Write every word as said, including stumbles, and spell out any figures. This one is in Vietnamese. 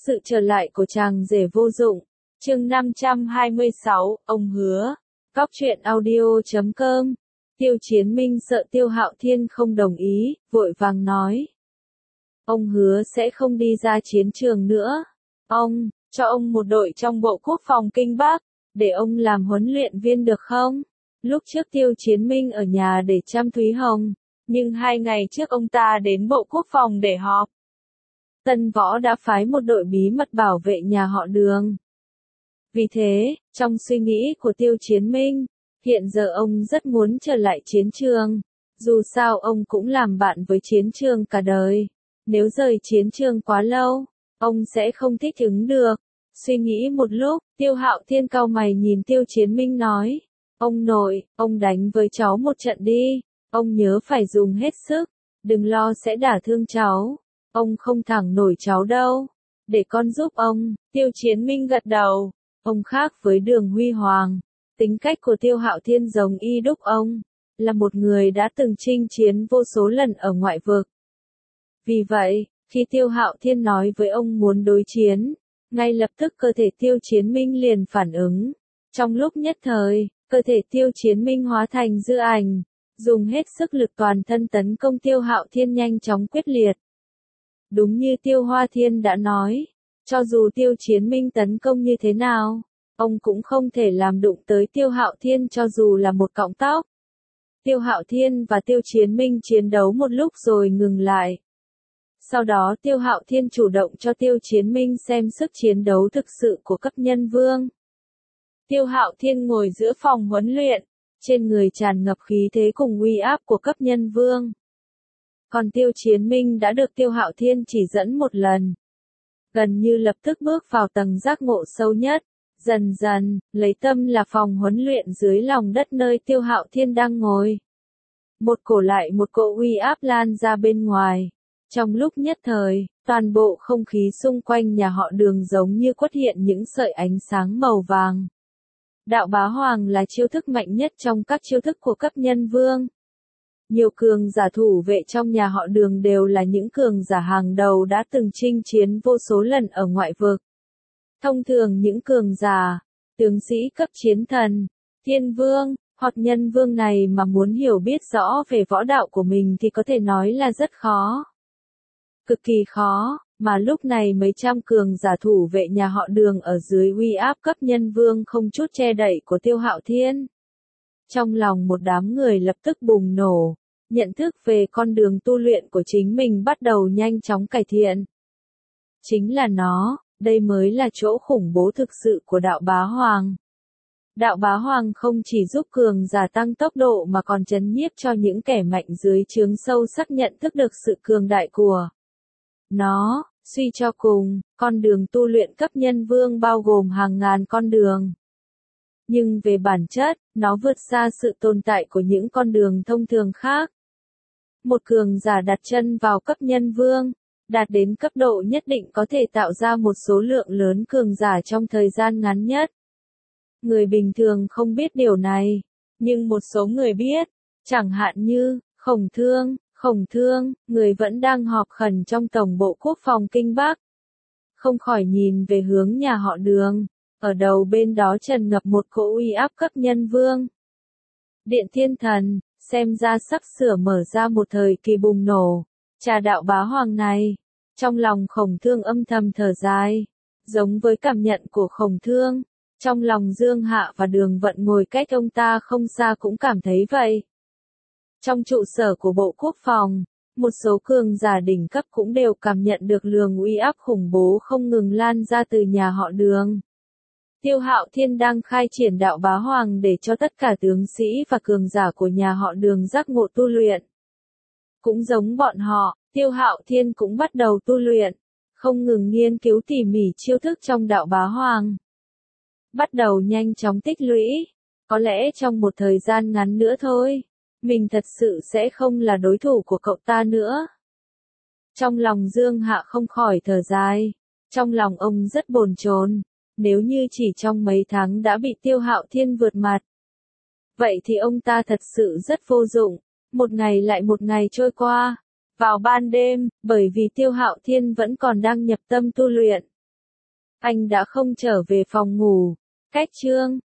Sự trở lại của chàng rể vô dụng. Chương năm trăm hai mươi sáu, ông hứa. Góc truyện audio chấm com. Tiêu Chiến Minh sợ Tiêu Hạo Thiên không đồng ý, vội vàng nói. Ông hứa sẽ không đi ra chiến trường nữa. Ông, cho ông một đội trong Bộ Quốc phòng Kinh Bắc, để ông làm huấn luyện viên được không? Lúc trước Tiêu Chiến Minh ở nhà để chăm Thúy Hồng, nhưng hai ngày trước ông ta đến Bộ Quốc phòng để họp. Tân Võ đã phái một đội bí mật bảo vệ nhà họ Đường. Vì thế, trong suy nghĩ của Tiêu Chiến Minh, hiện giờ ông rất muốn trở lại chiến trường. Dù sao ông cũng làm bạn với chiến trường cả đời. Nếu rời chiến trường quá lâu, ông sẽ không thích ứng được. Suy nghĩ một lúc, Tiêu Hạo Thiên cau mày nhìn Tiêu Chiến Minh nói. Ông nội, ông đánh với cháu một trận đi. Ông nhớ phải dùng hết sức. Đừng lo sẽ đả thương cháu. Ông không thẳng nổi cháu đâu. Để con giúp ông. Tiêu Chiến Minh gật đầu. Ông khác với Đường Huy Hoàng. Tính cách của Tiêu Hạo Thiên giống y đúc ông. Là một người đã từng chinh chiến vô số lần ở ngoại vực. Vì vậy, khi Tiêu Hạo Thiên nói với ông muốn đối chiến, ngay lập tức cơ thể Tiêu Chiến Minh liền phản ứng. Trong lúc nhất thời, cơ thể Tiêu Chiến Minh hóa thành dư ảnh, dùng hết sức lực toàn thân tấn công Tiêu Hạo Thiên nhanh chóng quyết liệt. Đúng như Tiêu Hoa Thiên đã nói, cho dù Tiêu Chiến Minh tấn công như thế nào, ông cũng không thể làm đụng tới Tiêu Hạo Thiên cho dù là một cọng tóc. Tiêu Hạo Thiên và Tiêu Chiến Minh chiến đấu một lúc rồi ngừng lại. Sau đó Tiêu Hạo Thiên chủ động cho Tiêu Chiến Minh xem sức chiến đấu thực sự của cấp nhân vương. Tiêu Hạo Thiên ngồi giữa phòng huấn luyện, trên người tràn ngập khí thế cùng uy áp của cấp nhân vương. Còn Tiêu Chiến Minh đã được Tiêu Hạo Thiên chỉ dẫn một lần. Gần như lập tức bước vào tầng giác ngộ sâu nhất, dần dần, lấy tâm là phòng huấn luyện dưới lòng đất nơi Tiêu Hạo Thiên đang ngồi. Một cổ lại một cỗ uy áp lan ra bên ngoài. Trong lúc nhất thời, toàn bộ không khí xung quanh nhà họ Đường giống như quất hiện những sợi ánh sáng màu vàng. Đạo Bá Hoàng là chiêu thức mạnh nhất trong các chiêu thức của cấp nhân vương. Nhiều cường giả thủ vệ trong nhà họ Đường đều là những cường giả hàng đầu đã từng chinh chiến vô số lần ở ngoại vực. Thông thường những cường giả, tướng sĩ cấp chiến thần, thiên vương, hoặc nhân vương này mà muốn hiểu biết rõ về võ đạo của mình thì có thể nói là rất khó. Cực kỳ khó, mà lúc này mấy trăm cường giả thủ vệ nhà họ Đường ở dưới uy áp cấp nhân vương không chút che đậy của Tiêu Hạo Thiên. Trong lòng một đám người lập tức bùng nổ, nhận thức về con đường tu luyện của chính mình bắt đầu nhanh chóng cải thiện. Chính là nó, đây mới là chỗ khủng bố thực sự của Đạo Bá Hoàng. Đạo Bá Hoàng không chỉ giúp cường giả tăng tốc độ mà còn trấn nhiếp cho những kẻ mạnh dưới trướng sâu sắc nhận thức được sự cường đại của nó. Suy cho cùng, con đường tu luyện cấp nhân vương bao gồm hàng ngàn con đường. Nhưng về bản chất, nó vượt xa sự tồn tại của những con đường thông thường khác. Một cường giả đặt chân vào cấp nhân vương, đạt đến cấp độ nhất định có thể tạo ra một số lượng lớn cường giả trong thời gian ngắn nhất. Người bình thường không biết điều này, nhưng một số người biết, chẳng hạn như, Khổng Thương, Khổng Thương, người vẫn đang họp khẩn trong Tổng bộ Quốc phòng Kinh Bắc. Không khỏi nhìn về hướng nhà họ Đường, ở đầu bên đó tràn ngập một cỗ uy áp cấp nhân vương. Điện Thiên Thần, xem ra sắp sửa mở ra một thời kỳ bùng nổ, trà Đạo Bá Hoàng này. Trong lòng Khổng Thương âm thầm thở dài, giống với cảm nhận của Khổng Thương, trong lòng Dương Hạ và Đường Vận ngồi cách ông ta không xa cũng cảm thấy vậy. Trong trụ sở của Bộ Quốc phòng, một số cường giả đỉnh cấp cũng đều cảm nhận được luồng uy áp khủng bố không ngừng lan ra từ nhà họ Đường. Tiêu Hạo Thiên đang khai triển Đạo Bá Hoàng để cho tất cả tướng sĩ và cường giả của nhà họ Đường giác ngộ tu luyện. Cũng giống bọn họ, Tiêu Hạo Thiên cũng bắt đầu tu luyện, không ngừng nghiên cứu tỉ mỉ chiêu thức trong Đạo Bá Hoàng. Bắt đầu nhanh chóng tích lũy, có lẽ trong một thời gian ngắn nữa thôi, mình thật sự sẽ không là đối thủ của cậu ta nữa. Trong lòng Dương Hạ không khỏi thở dài, trong lòng ông rất bồn chồn, nếu như chỉ trong mấy tháng đã bị Tiêu Hạo Thiên vượt mặt. Vậy thì ông ta thật sự rất vô dụng, một ngày lại một ngày trôi qua. Vào ban đêm, bởi vì Tiêu Hạo Thiên vẫn còn đang nhập tâm tu luyện, Anh đã không trở về phòng ngủ. Cách chương